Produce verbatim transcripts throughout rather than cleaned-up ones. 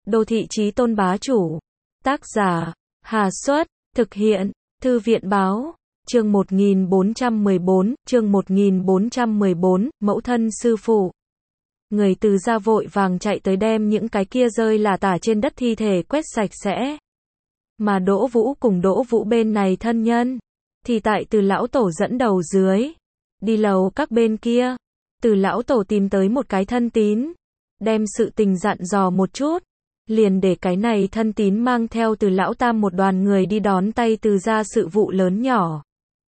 Đô thị chí tôn bá chủ. Tác giả, Hà Xuất, thực hiện, Thư viện báo, chương một nghìn bốn trăm mười bốn, chương một nghìn bốn trăm mười bốn, mẫu thân sư phụ. Người Từ Gia vội vàng chạy tới đem những cái kia rơi lả tả trên đất thi thể quét sạch sẽ. Mà Đỗ Vũ cùng Đỗ Vũ bên này thân nhân, thì tại Từ lão tổ dẫn đầu dưới, đi lầu các bên kia. Từ lão tổ tìm tới một cái thân tín, đem sự tình dặn dò một chút, liền để cái này thân tín mang theo Từ lão tam một đoàn người đi đón tay Từ gia sự vụ lớn nhỏ.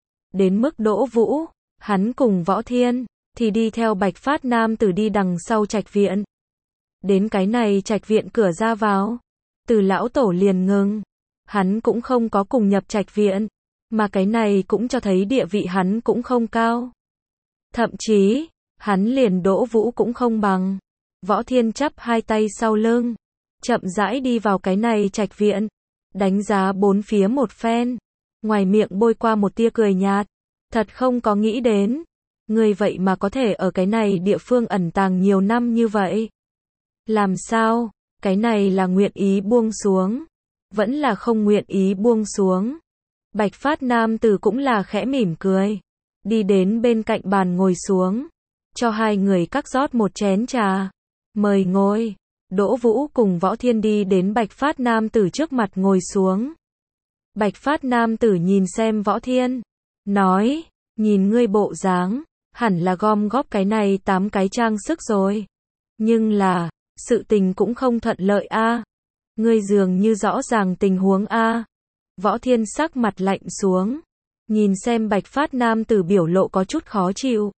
Đến mức Đỗ Vũ, hắn cùng Võ Thiên, thì đi theo Bạch Phát Nam Tử đi đằng sau trạch viện. Đến cái này trạch viện cửa ra vào, Từ lão tổ liền ngừng. Hắn cũng không có cùng nhập trạch viện, mà cái này cũng cho thấy địa vị hắn cũng không cao. Thậm chí, hắn liền Đỗ Vũ cũng không bằng. Võ Thiên chắp hai tay sau lưng, chậm rãi đi vào cái này trạch viện, đánh giá bốn phía một phen, ngoài miệng bôi qua một tia cười nhạt. Thật không có nghĩ đến, người vậy mà có thể ở cái này địa phương ẩn tàng nhiều năm như vậy. Làm sao, cái này là nguyện ý buông xuống, vẫn là không nguyện ý buông xuống. Bạch Phát Nam Tử cũng là khẽ mỉm cười, đi đến bên cạnh bàn ngồi xuống, cho hai người các rót một chén trà, mời ngồi. Đỗ Vũ cùng Võ Thiên đi đến Bạch Phát Nam Tử trước mặt ngồi xuống. Bạch Phát Nam Tử nhìn xem Võ Thiên, nói, nhìn ngươi bộ dáng, hẳn là gom góp cái này tám cái trang sức rồi. Nhưng là, sự tình cũng không thuận lợi a. Ngươi dường như rõ ràng tình huống a. Võ Thiên sắc mặt lạnh xuống, nhìn xem Bạch Phát Nam Tử biểu lộ có chút khó chịu.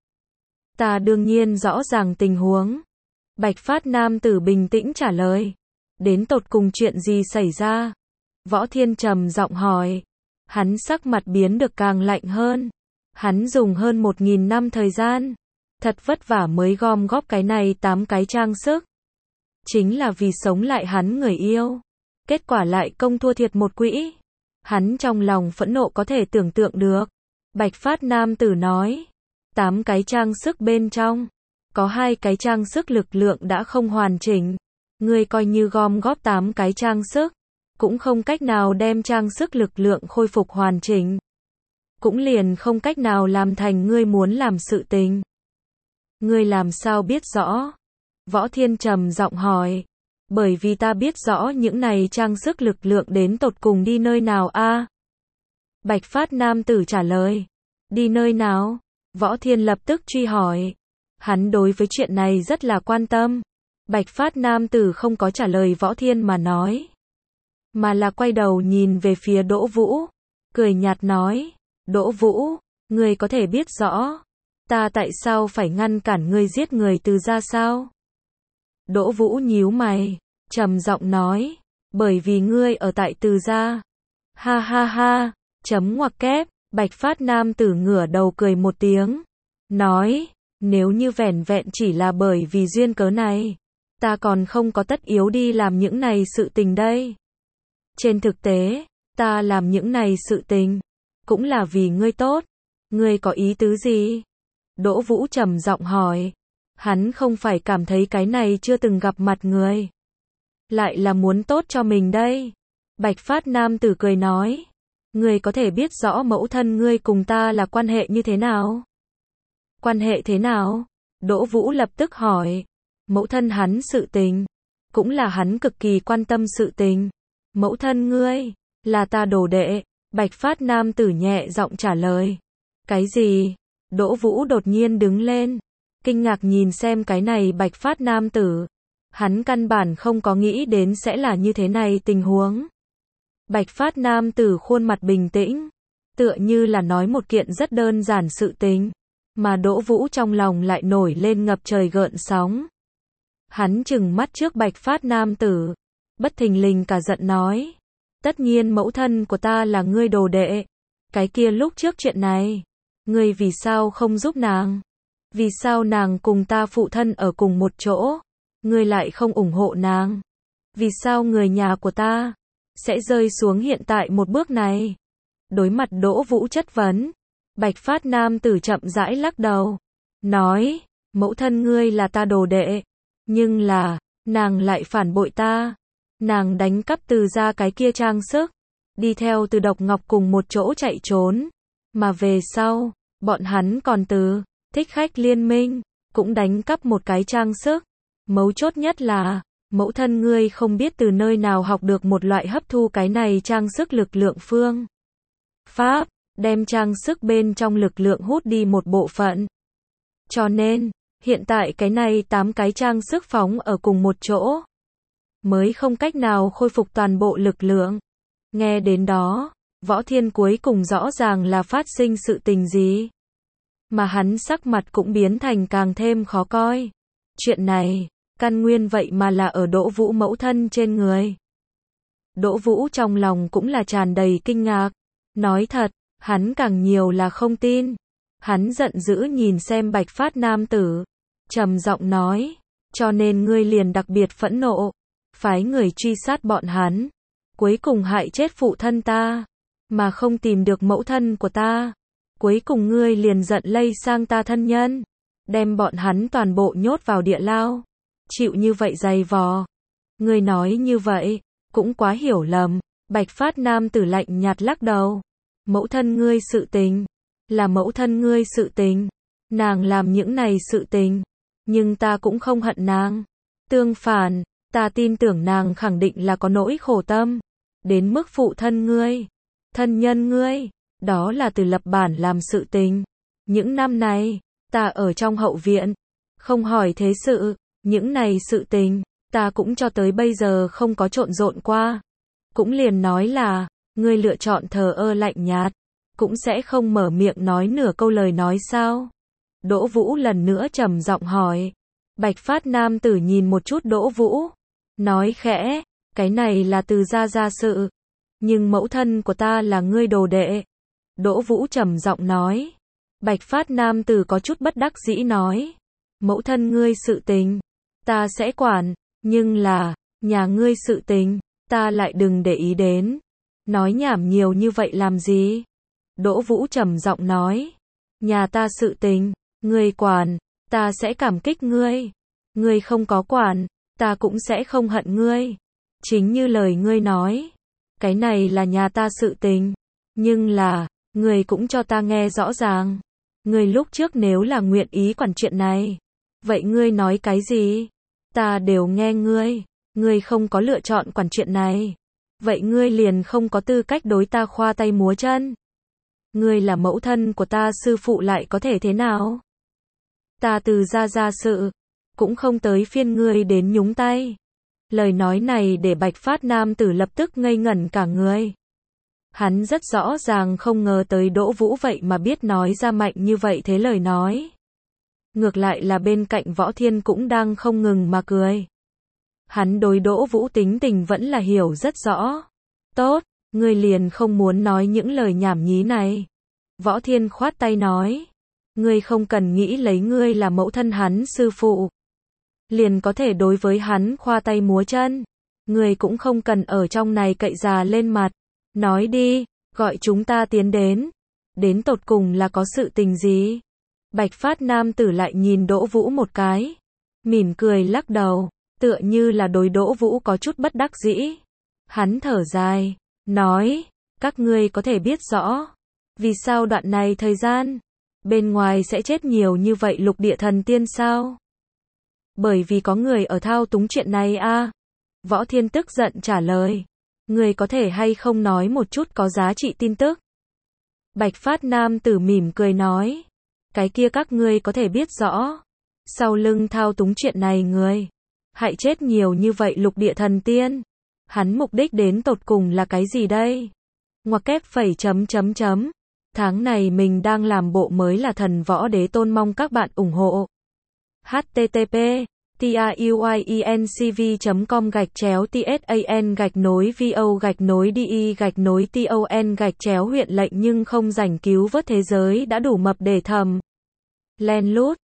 Ta đương nhiên rõ ràng tình huống. Bạch Phát Nam Tử bình tĩnh trả lời. Đến tột cùng chuyện gì xảy ra? Võ Thiên trầm giọng hỏi. Hắn sắc mặt biến được càng lạnh hơn. Hắn dùng hơn một nghìn năm thời gian, thật vất vả mới gom góp cái này tám cái trang sức. Chính là vì sống lại hắn người yêu. Kết quả lại công thua thiệt một quỹ. Hắn trong lòng phẫn nộ có thể tưởng tượng được. Bạch Phát Nam Tử nói, tám cái trang sức bên trong, có hai cái trang sức lực lượng đã không hoàn chỉnh. Ngươi coi như gom góp tám cái trang sức, cũng không cách nào đem trang sức lực lượng khôi phục hoàn chỉnh. Cũng liền không cách nào làm thành ngươi muốn làm sự tình. Ngươi làm sao biết rõ? Võ Thiên trầm giọng hỏi. Bởi vì ta biết rõ những này trang sức lực lượng đến tột cùng đi nơi nào a. Bạch Phát Nam Tử trả lời. Đi nơi nào? Võ Thiên lập tức truy hỏi. Hắn đối với chuyện này rất là quan tâm. Bạch Phát Nam Tử không có trả lời Võ Thiên mà nói, mà là quay đầu nhìn về phía Đỗ Vũ, cười nhạt nói, Đỗ Vũ, ngươi có thể biết rõ, ta tại sao phải ngăn cản ngươi giết người Từ gia sao? Đỗ Vũ nhíu mày, trầm giọng nói, bởi vì ngươi ở tại Từ gia. Ha ha ha, chấm ngoặc kép. Bạch Phát Nam Tử ngửa đầu cười một tiếng, nói, nếu như vẻn vẹn chỉ là bởi vì duyên cớ này, ta còn không có tất yếu đi làm những này sự tình đây. Trên thực tế, ta làm những này sự tình, cũng là vì ngươi tốt. Ngươi có ý tứ gì? Đỗ Vũ trầm giọng hỏi. Hắn không phải cảm thấy cái này chưa từng gặp mặt người, lại là muốn tốt cho mình đây. Bạch Phát Nam Tử cười nói, ngươi có thể biết rõ mẫu thân ngươi cùng ta là quan hệ như thế nào? Quan hệ thế nào? Đỗ Vũ lập tức hỏi. Mẫu thân hắn sự tình, cũng là hắn cực kỳ quan tâm sự tình. Mẫu thân ngươi, là ta đồ đệ. Bạch Phát Nam Tử nhẹ giọng trả lời. Cái gì? Đỗ Vũ đột nhiên đứng lên, kinh ngạc nhìn xem cái này Bạch Phát Nam Tử. Hắn căn bản không có nghĩ đến sẽ là như thế này tình huống. Bạch Phát Nam Tử khuôn mặt bình tĩnh, tựa như là nói một kiện rất đơn giản sự tình, mà Đỗ Vũ trong lòng lại nổi lên ngập trời gợn sóng. Hắn trừng mắt trước Bạch Phát Nam Tử, bất thình lình cả giận nói, tất nhiên mẫu thân của ta là ngươi đồ đệ, cái kia lúc trước chuyện này, ngươi vì sao không giúp nàng? Vì sao nàng cùng ta phụ thân ở cùng một chỗ, ngươi lại không ủng hộ nàng? Vì sao người nhà của ta sẽ rơi xuống hiện tại một bước này? Đối mặt Đỗ Vũ chất vấn, Bạch Phát Nam Tử chậm rãi lắc đầu, nói, mẫu thân ngươi là ta đồ đệ, nhưng là, nàng lại phản bội ta. nàng đánh cắp từ ra cái kia trang sức, đi theo từ Độc Ngọc cùng một chỗ chạy trốn, mà về sau, bọn hắn còn từ Thích Khách Liên Minh, cũng đánh cắp một cái trang sức. Mấu chốt nhất là, mẫu thân ngươi không biết từ nơi nào học được một loại hấp thu cái này trang sức lực lượng phương pháp, đem trang sức bên trong lực lượng hút đi một bộ phận. Cho nên, hiện tại cái này tám cái trang sức phóng ở cùng một chỗ, mới không cách nào khôi phục toàn bộ lực lượng. Nghe đến đó, Võ Thiên cuối cùng rõ ràng là phát sinh sự tình gì. Mà hắn sắc mặt cũng biến thành càng thêm khó coi. Chuyện này, căn nguyên vậy mà là ở Đỗ Vũ mẫu thân trên người. Đỗ Vũ trong lòng cũng là tràn đầy kinh ngạc. Nói thật, hắn càng nhiều là không tin. Hắn giận dữ nhìn xem Bạch Phát nam tử, trầm giọng nói, cho nên ngươi liền đặc biệt phẫn nộ, phái người truy sát bọn hắn, cuối cùng hại chết phụ thân ta, mà không tìm được mẫu thân của ta. Cuối cùng ngươi liền giận lây sang ta thân nhân, đem bọn hắn toàn bộ nhốt vào địa lao, chịu như vậy dày vò. Ngươi nói như vậy, cũng quá hiểu lầm. Bạch Phát nam tử lạnh nhạt lắc đầu. Mẫu thân ngươi sự tình, là mẫu thân ngươi sự tình, nàng làm những này sự tình, nhưng ta cũng không hận nàng. Tương phản, ta tin tưởng nàng khẳng định là có nỗi khổ tâm, đến mức phụ thân ngươi, thân nhân ngươi, đó là từ lập bản làm sự tình. Những năm này, ta ở trong hậu viện, không hỏi thế sự, những này sự tình, ta cũng cho tới bây giờ không có trộn rộn qua. Cũng liền nói là, ngươi lựa chọn thờ ơ lạnh nhạt, cũng sẽ không mở miệng nói nửa câu lời nói sao? Đỗ Vũ lần nữa trầm giọng hỏi. Bạch Phát nam tử nhìn một chút Đỗ Vũ, nói khẽ, cái này là từ gia gia sự, nhưng mẫu thân của ta là ngươi đồ đệ. Đỗ Vũ trầm giọng nói. Bạch Phát nam tử có chút bất đắc dĩ nói, mẫu thân ngươi sự tình, ta sẽ quản, nhưng là, nhà ngươi sự tình, ta lại đừng để ý đến. Nói nhảm nhiều như vậy làm gì? Đỗ Vũ trầm giọng nói, nhà ta sự tình, ngươi quản, ta sẽ cảm kích ngươi. Ngươi không có quản, ta cũng sẽ không hận ngươi. Chính như lời ngươi nói, cái này là nhà ta sự tình, nhưng là, ngươi cũng cho ta nghe rõ ràng. Ngươi lúc trước nếu là nguyện ý quản chuyện này, vậy ngươi nói cái gì? Ta đều nghe ngươi, ngươi không có lựa chọn quản chuyện này, vậy ngươi liền không có tư cách đối ta khoa tay múa chân. Ngươi là mẫu thân của ta, sư phụ lại có thể thế nào? Ta từ gia gia sự, cũng không tới phiên ngươi đến nhúng tay. Lời nói này để Bạch Phát nam tử lập tức ngây ngẩn cả người. Hắn rất rõ ràng không ngờ tới Đỗ Vũ vậy mà biết nói ra mạnh như vậy thế lời nói. Ngược lại là bên cạnh Võ Thiên cũng đang không ngừng mà cười. Hắn đối Đỗ Vũ tính tình vẫn là hiểu rất rõ. Tốt, ngươi liền không muốn nói những lời nhảm nhí này. Võ Thiên khoát tay nói. Ngươi không cần nghĩ lấy ngươi là mẫu thân hắn sư phụ, liền có thể đối với hắn khoa tay múa chân. Ngươi cũng không cần ở trong này cậy già lên mặt. Nói đi, gọi chúng ta tiến đến. Đến tột cùng là có sự tình gì? Bạch Phát nam tử lại nhìn Đỗ Vũ một cái, mỉm cười lắc đầu, tựa như là đối Đỗ Vũ có chút bất đắc dĩ. Hắn thở dài, nói, các ngươi có thể biết rõ, vì sao đoạn này thời gian, bên ngoài sẽ chết nhiều như vậy lục địa thần tiên sao? Bởi vì có người ở thao túng chuyện này a. À? Võ Thiên tức giận trả lời, người có thể hay không nói một chút có giá trị tin tức? Bạch Phát nam tử mỉm cười nói, cái kia các ngươi có thể biết rõ, sau lưng thao túng chuyện này người, hại chết nhiều như vậy lục địa thần tiên, hắn mục đích đến tột cùng là cái gì đây? Ngoặc kép phẩy chấm chấm chấm, tháng này mình đang làm bộ mới là Thần Võ Đế Tôn, mong các bạn ủng hộ. H T T P TIUIENCV chấm com gạch chéo TSAN gạch nối VO gạch nối DE gạch nối TON gạch chéo huyện lệnh nhưng không rảnh cứu vớt thế giới đã đủ mập để thầm. Len lút.